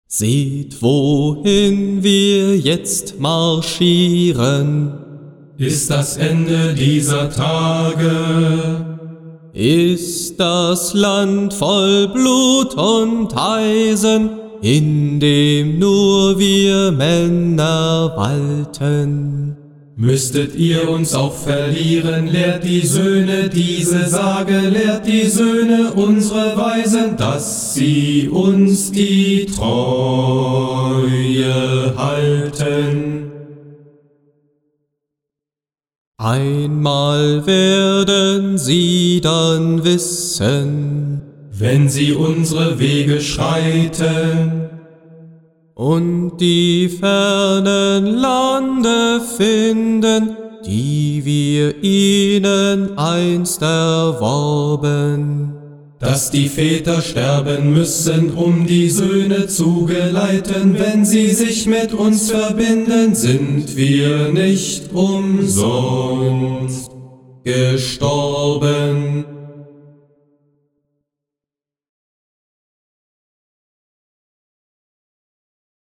Seht, wohin wir jetzt marschieren. Ist das Ende dieser Tage. Ist das Land voll Blut und Eisen, in dem nur wir Männer walten. Müsstet ihr uns auch verlieren, lehrt die Söhne diese Sage, lehrt die Söhne unsere Weisen, dass sie uns die Treue halten. Einmal werden sie dann wissen, wenn sie unsere Wege schreiten, und die fernen Lande finden, die wir ihnen einst erworben. Dass die Väter sterben müssen, um die Söhne zu geleiten, wenn sie sich mit uns verbinden, sind wir nicht umsonst gestorben.